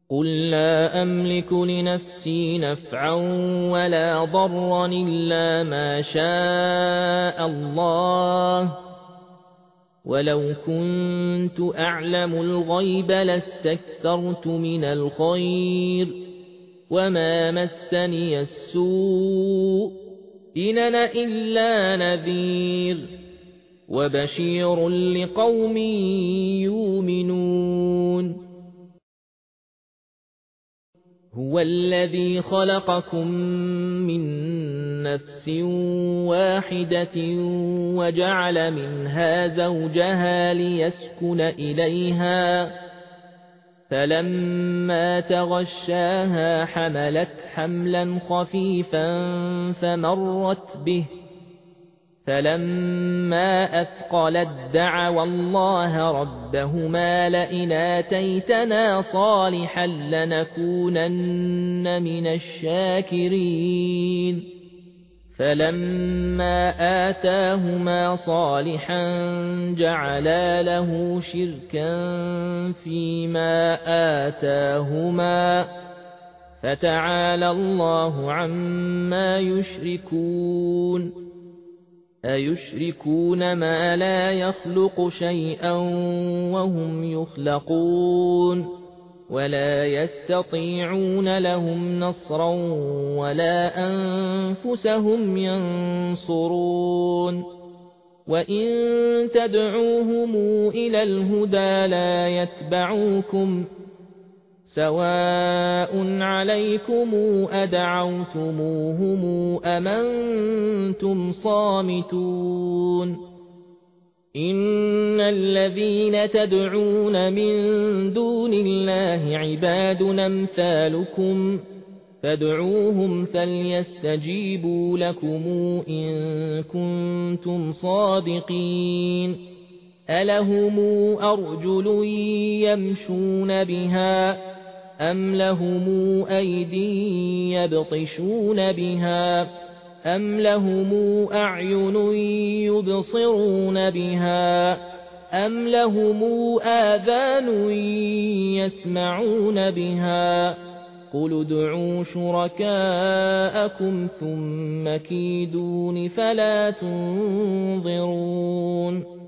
قل لا أملك لنفسي نفعا ولا ضرا إلا ما شاء الله ولو كنت أعلم الغيب لاستكثرت من الخير وما مسني السوء إن أنا إلا نذير وبشير لقوم يؤمنون هو الذي خلقكم من نفس واحدة وجعل منها زوجها ليسكن إليها فلما تغشاها حملت حملا خفيفا فمرت به فلما أثقلت دعوا الله ربهما لئن آتيتنا صالحا لنكونن من الشاكرين فلما آتاهما صالحا جعلا له شركا فيما آتاهما فتعالى الله عما يشركون أيشركون ما لا يخلق شيئا وهم يخلقون ولا يستطيعون لهم نصرا ولا أنفسهم ينصرون وإن تدعوهم إلى الهدى لا يتبعوكم سواء عليكم أدعوتموهم أم أنتم صامتون إن الذين تدعون من دون الله عباد أمثالكم فادعوهم فليستجيبوا لكم إن كنتم صادقين ألهم أرجل يمشون بها أم لهم أيدي يبطشون بها أم لهم أعين يبصرون بها أم لهم آذان يسمعون بها قل ادعوا شركاءكم ثم كيدون فلا تنظرون